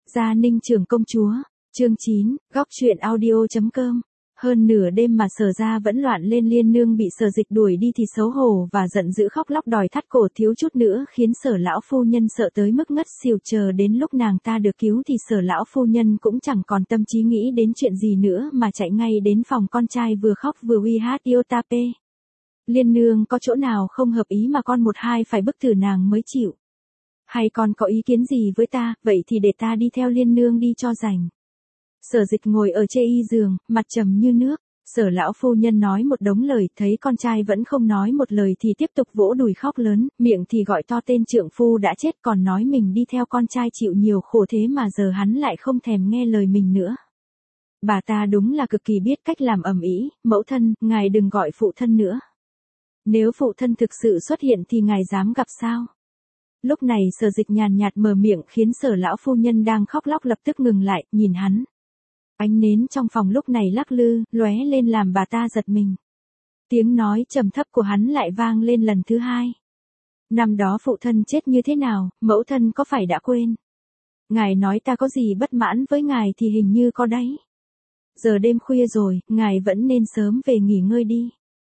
Gia Ninh Trưởng Công Chúa, chương 9, góc truyện audio.com. Hơn nửa đêm mà Sở Gia vẫn loạn lên, Liên Nương bị Sở Dịch đuổi đi thì xấu hổ và giận dữ khóc lóc đòi thắt cổ, thiếu chút nữa khiến Sở lão phu nhân sợ tới mức ngất xỉu. Chờ đến lúc nàng ta được cứu thì Sở lão phu nhân cũng chẳng còn tâm trí nghĩ đến chuyện gì nữa mà chạy ngay đến phòng con trai, vừa khóc vừa uy hát yêu ta p. Liên Nương có chỗ nào không hợp ý mà con một hai phải bức tử nàng mới chịu? Hay con có ý kiến gì với ta, vậy thì để ta đi theo Liên Nương đi cho rảnh. Sở Dịch ngồi ở chê y giường, mặt trầm như nước. Sở lão phu nhân nói một đống lời, thấy con trai vẫn không nói một lời thì tiếp tục vỗ đùi khóc lớn, miệng thì gọi to tên trượng phu đã chết, còn nói mình đi theo con trai chịu nhiều khổ thế mà giờ hắn lại không thèm nghe lời mình nữa. Bà ta đúng là cực kỳ biết cách làm ầm ĩ. Mẫu thân, ngài đừng gọi phụ thân nữa. Nếu phụ thân thực sự xuất hiện thì ngài dám gặp sao? Lúc này Sở Dịch nhàn nhạt mở miệng khiến Sở lão phu nhân đang khóc lóc lập tức ngừng lại, nhìn hắn. Ánh nến trong phòng lúc này lắc lư, lóe lên làm bà ta giật mình. Tiếng nói trầm thấp của hắn lại vang lên lần thứ hai. Năm đó phụ thân chết như thế nào, mẫu thân có phải đã quên? Ngài nói ta có gì bất mãn với ngài thì hình như có đấy. Giờ đêm khuya rồi, ngài vẫn nên sớm về nghỉ ngơi đi.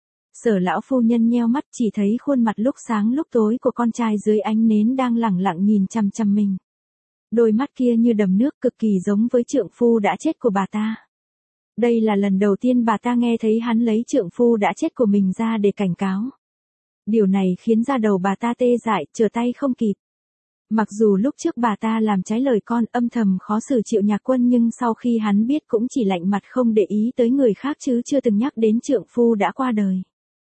Sở lão phu nhân nheo mắt, chỉ thấy khuôn mặt lúc sáng lúc tối của con trai dưới ánh nến đang lẳng lặng nhìn chằm chằm mình. Đôi mắt kia như đầm nước, cực kỳ giống với trượng phu đã chết của bà ta. Đây là lần đầu tiên bà ta nghe thấy hắn lấy trượng phu đã chết của mình ra để cảnh cáo. Điều này khiến da đầu bà ta tê dại, trở tay không kịp. Mặc dù lúc trước bà ta làm trái lời con, âm thầm khó xử Triệu Nhạc Quân, nhưng sau khi hắn biết cũng chỉ lạnh mặt không để ý tới người khác chứ chưa từng nhắc đến trượng phu đã qua đời.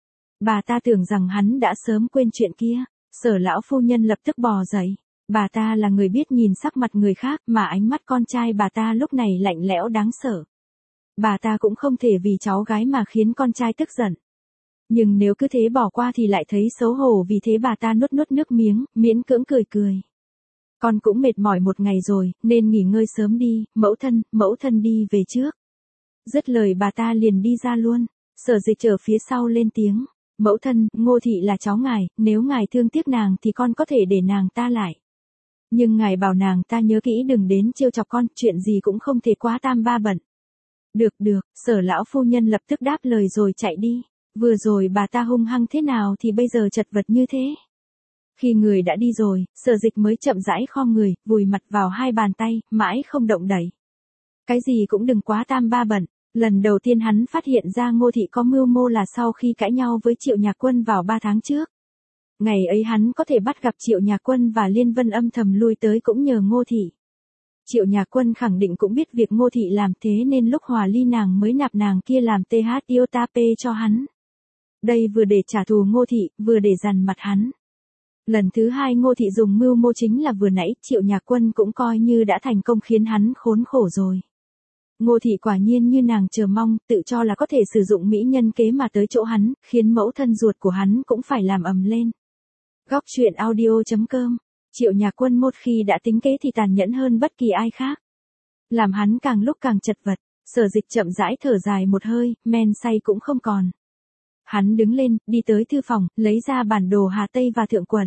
Bà ta tưởng rằng hắn đã sớm quên chuyện kia. Sở lão phu nhân lập tức bò dậy. Bà ta là người biết nhìn sắc mặt người khác, mà ánh mắt con trai bà ta lúc này lạnh lẽo đáng sợ. Bà ta cũng không thể vì cháu gái mà khiến con trai tức giận. Nhưng nếu cứ thế bỏ qua thì lại thấy xấu hổ, vì thế bà ta nuốt nước miếng, miễn cưỡng cười. Con cũng mệt mỏi một ngày rồi, nên nghỉ ngơi sớm đi, mẫu thân đi về trước. Dứt lời bà ta liền đi ra luôn. Sở Dịch ở phía sau lên tiếng. Mẫu thân, Ngô Thị là cháu ngài, nếu ngài thương tiếc nàng thì con có thể để nàng ta lại. Nhưng ngài bảo nàng ta nhớ kỹ đừng đến trêu chọc con, chuyện gì cũng không thể quá tam ba bận. Được, Sở lão phu nhân lập tức đáp lời rồi chạy đi. Vừa rồi bà ta hung hăng thế nào thì bây giờ chật vật như thế. Khi người đã đi rồi, Sở Dịch mới chậm rãi khom người, vùi mặt vào hai bàn tay, mãi không động đậy. Cái gì cũng đừng quá tam ba bận. Lần đầu tiên hắn phát hiện ra Ngô Thị có mưu mô là sau khi cãi nhau với Triệu Nhạc Quân vào 3 tháng trước. Ngày ấy hắn có thể bắt gặp Triệu Nhạc Quân và Liên Vân âm thầm lui tới cũng nhờ Ngô Thị. Triệu Nhạc Quân khẳng định cũng biết việc Ngô Thị làm, thế nên lúc hòa ly nàng mới nạp nàng kia làm TH yêu ta p cho hắn. Đây vừa để trả thù Ngô Thị, vừa để dằn mặt hắn. Lần thứ hai Ngô Thị dùng mưu mô chính là vừa nãy, Triệu Nhạc Quân cũng coi như đã thành công khiến hắn khốn khổ rồi. Ngô Thị quả nhiên như nàng chờ mong, tự cho là có thể sử dụng mỹ nhân kế mà tới chỗ hắn, khiến mẫu thân ruột của hắn cũng phải làm ầm lên. Góc truyện audio.com. Triệu Nhạc Quân một khi đã tính kế thì tàn nhẫn hơn bất kỳ ai khác. Làm hắn càng lúc càng chật vật. Sở Dịch chậm rãi thở dài một hơi, men say cũng không còn. Hắn đứng lên, đi tới thư phòng, lấy ra bản đồ Hà Tây và Thượng Quận.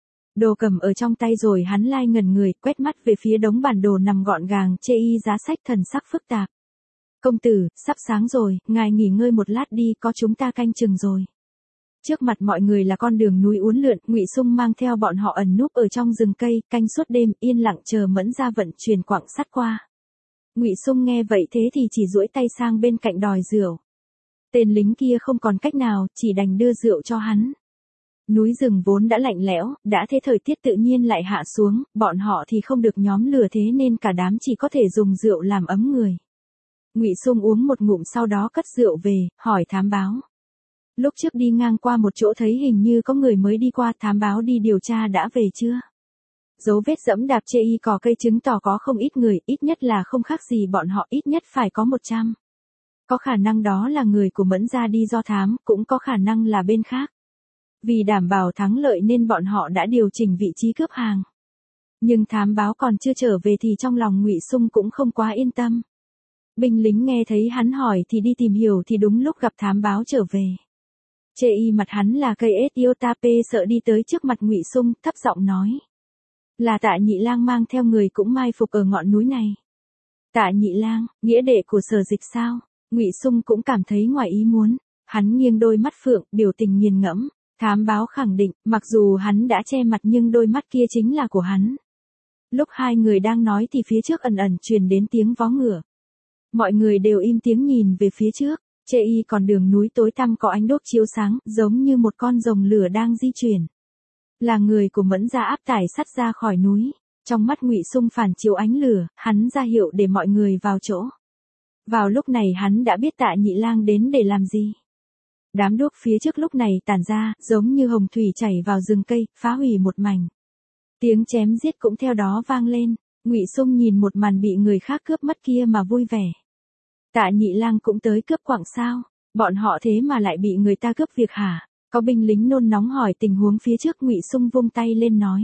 Đồ cầm ở trong tay rồi hắn lai ngẩn người, quét mắt về phía đống bản đồ nằm gọn gàng chê y giá sách, thần sắc phức tạp. Công tử, sắp sáng rồi, ngài nghỉ ngơi một lát đi, có chúng ta canh chừng rồi. Trước mặt mọi người là con đường núi uốn lượn, Ngụy Sung mang theo bọn họ ẩn núp ở trong rừng cây, canh suốt đêm, yên lặng chờ Mẫn Gia vận chuyển quặng sắt qua. Ngụy Sung nghe vậy thế thì chỉ duỗi tay sang bên cạnh đòi rượu. Tên lính kia không còn cách nào, chỉ đành đưa rượu cho hắn. Núi rừng vốn đã lạnh lẽo, đã thế thời tiết tự nhiên lại hạ xuống, bọn họ thì không được nhóm lửa, thế nên cả đám chỉ có thể dùng rượu làm ấm người. Ngụy Sung uống một ngụm sau đó cất rượu về, hỏi thám báo. Lúc trước đi ngang qua một chỗ thấy hình như có người mới đi qua, thám báo đi điều tra đã về chưa? Dấu vết dẫm đạp chê y cỏ cây chứng tỏ có không ít người, ít nhất là không khác gì bọn họ, ít nhất phải có 100. Có khả năng đó là người của Mẫn Gia đi do thám, cũng có khả năng là bên khác. Vì đảm bảo thắng lợi nên bọn họ đã điều chỉnh vị trí cướp hàng. Nhưng thám báo còn chưa trở về thì trong lòng Ngụy Sung cũng không quá yên tâm. Binh lính nghe thấy hắn hỏi thì đi tìm hiểu, thì đúng lúc gặp thám báo trở về. Chê y mặt hắn là cây ết yêu ta p, sợ đi tới trước mặt Ngụy Sung, thấp giọng nói. Là Tạ Nhị Lang mang theo người cũng mai phục ở ngọn núi này. Tạ Nhị Lang, nghĩa đệ của Sở Dịch sao? Ngụy Sung cũng cảm thấy ngoài ý muốn. Hắn nghiêng đôi mắt phượng, biểu tình nghiền ngẫm. Thám báo khẳng định, mặc dù hắn đã che mặt nhưng đôi mắt kia chính là của hắn. Lúc hai người đang nói thì phía trước ẩn ẩn truyền đến tiếng vó ngựa. Mọi người đều im tiếng nhìn về phía trước. Chê y còn đường núi tối tăm có ánh đốt chiếu sáng, giống như một con rồng lửa đang di chuyển. Là người của Mẫn gia áp tải sắt ra khỏi núi. Trong mắt Ngụy Sung phản chiếu ánh lửa, hắn ra hiệu để mọi người vào chỗ. Vào lúc này hắn đã biết Tạ Nhị Lang đến để làm gì. Đám đuốc phía trước lúc này tản ra, giống như hồng thủy chảy vào rừng cây, phá hủy một mảnh. Tiếng chém giết cũng theo đó vang lên. Ngụy Sung nhìn một màn bị người khác cướp mất kia mà vui vẻ. Tạ Nhị Lang cũng tới cướp quặng sao? Bọn họ thế mà lại bị người ta cướp việc hả? Có binh lính nôn nóng hỏi tình huống phía trước. Ngụy Sung vung tay lên nói.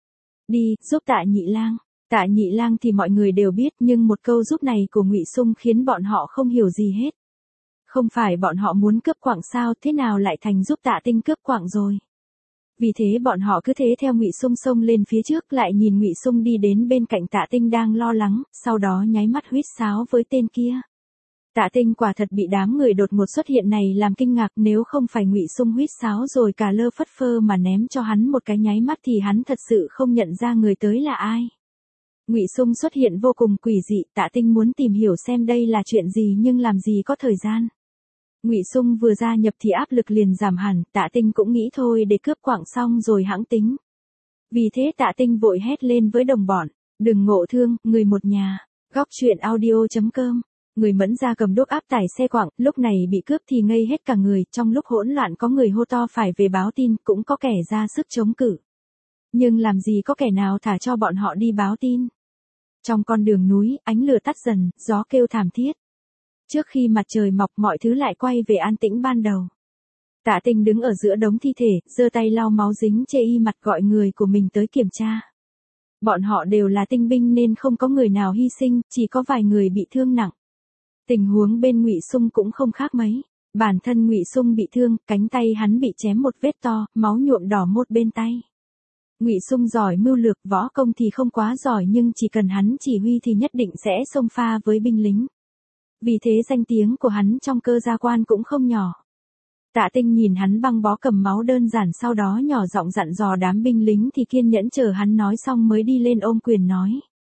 Đi, giúp Tạ Nhị Lang. Tạ Nhị Lang thì mọi người đều biết, nhưng một câu giúp này của Ngụy Sung khiến bọn họ không hiểu gì hết. Không phải bọn họ muốn cướp quặng sao, thế nào lại thành giúp Tạ Tinh cướp quặng rồi? Vì thế bọn họ cứ thế theo Ngụy Sung xông lên phía trước, lại nhìn Ngụy Sung đi đến bên cạnh Tạ Tinh đang lo lắng, sau đó nháy mắt huýt sáo với tên kia. Tạ Tinh quả thật bị đám người đột ngột xuất hiện này làm kinh ngạc, nếu không phải Ngụy Sung huýt sáo rồi cả lơ phất phơ mà ném cho hắn một cái nháy mắt thì hắn thật sự không nhận ra người tới là ai. Ngụy Sung xuất hiện vô cùng quỷ dị, Tạ Tinh muốn tìm hiểu xem đây là chuyện gì nhưng làm gì có thời gian. Ngụy Sung vừa gia nhập thì áp lực liền giảm hẳn, Tạ Tinh cũng nghĩ thôi để cướp quặng xong rồi hãng tính. Vì thế Tạ Tinh vội hét lên với đồng bọn, đừng ngộ thương, người một nhà. Góc truyện audio.com. Người Mẫn gia cầm đuốc áp tải xe quặng, lúc này bị cướp thì ngây hết cả người, trong lúc hỗn loạn có người hô to phải về báo tin, cũng có kẻ ra sức chống cự. Nhưng làm gì có kẻ nào thả cho bọn họ đi báo tin. Trong con đường núi, ánh lửa tắt dần, gió kêu thảm thiết. Trước khi mặt trời mọc mọi thứ lại quay về an tĩnh ban đầu. Tạ Tinh đứng ở giữa đống thi thể, giơ tay lau máu dính chê y mặt gọi người của mình tới kiểm tra. Bọn họ đều là tinh binh nên không có người nào hy sinh, chỉ có vài người bị thương nặng. Tình huống bên Ngụy Sung cũng không khác mấy. Bản thân Ngụy Sung bị thương, cánh tay hắn bị chém một vết to, máu nhuộm đỏ một bên tay. Ngụy Sung giỏi mưu lược, võ công thì không quá giỏi nhưng chỉ cần hắn chỉ huy thì nhất định sẽ xông pha với binh lính. Vì thế danh tiếng của hắn trong Cơ gia quan cũng không nhỏ. Tạ Tinh nhìn hắn băng bó cầm máu đơn giản, sau đó nhỏ giọng dặn dò đám binh lính thì kiên nhẫn chờ hắn nói xong mới đi lên ôm quyền nói.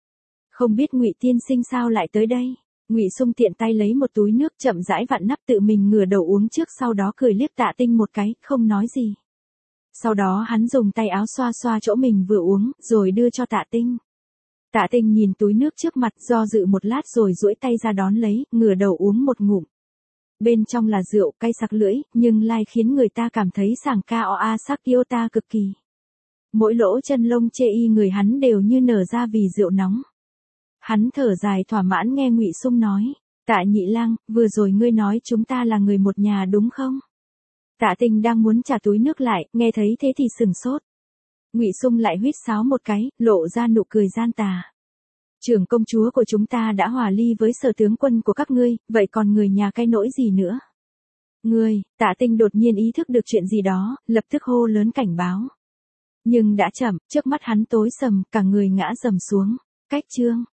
Không biết Ngụy tiên sinh sao lại tới đây? Ngụy Sung tiện tay lấy một túi nước chậm rãi vặn nắp tự mình ngửa đầu uống trước, sau đó cười liếc Tạ Tinh một cái, không nói gì. Sau đó hắn dùng tay áo xoa xoa chỗ mình vừa uống, rồi đưa cho Tạ Tinh. Tạ Tinh nhìn túi nước trước mặt, do dự một lát rồi duỗi tay ra đón lấy, ngửa đầu uống một ngụm. Bên trong là rượu cay sặc lưỡi, nhưng lại khiến người ta cảm thấy sảng ca oa sắc iota cực kỳ. Mỗi lỗ chân lông chê y người hắn đều như nở ra vì rượu nóng. Hắn thở dài thỏa mãn nghe Ngụy Sung nói, Tạ Nhị Lang, vừa rồi ngươi nói chúng ta là người một nhà đúng không? Tạ Tinh đang muốn trả túi nước lại, nghe thấy thế thì sừng sốt. Ngụy Sung lại huýt sáo một cái, lộ ra nụ cười gian tà. Trưởng công chúa của chúng ta đã hòa ly với Sở tướng quân của các ngươi, vậy còn người nhà cái nỗi gì nữa? Ngươi, Tạ Tinh đột nhiên ý thức được chuyện gì đó, lập tức hô lớn cảnh báo. Nhưng đã chậm, trước mắt hắn tối sầm, cả người ngã rầm xuống. Cách chương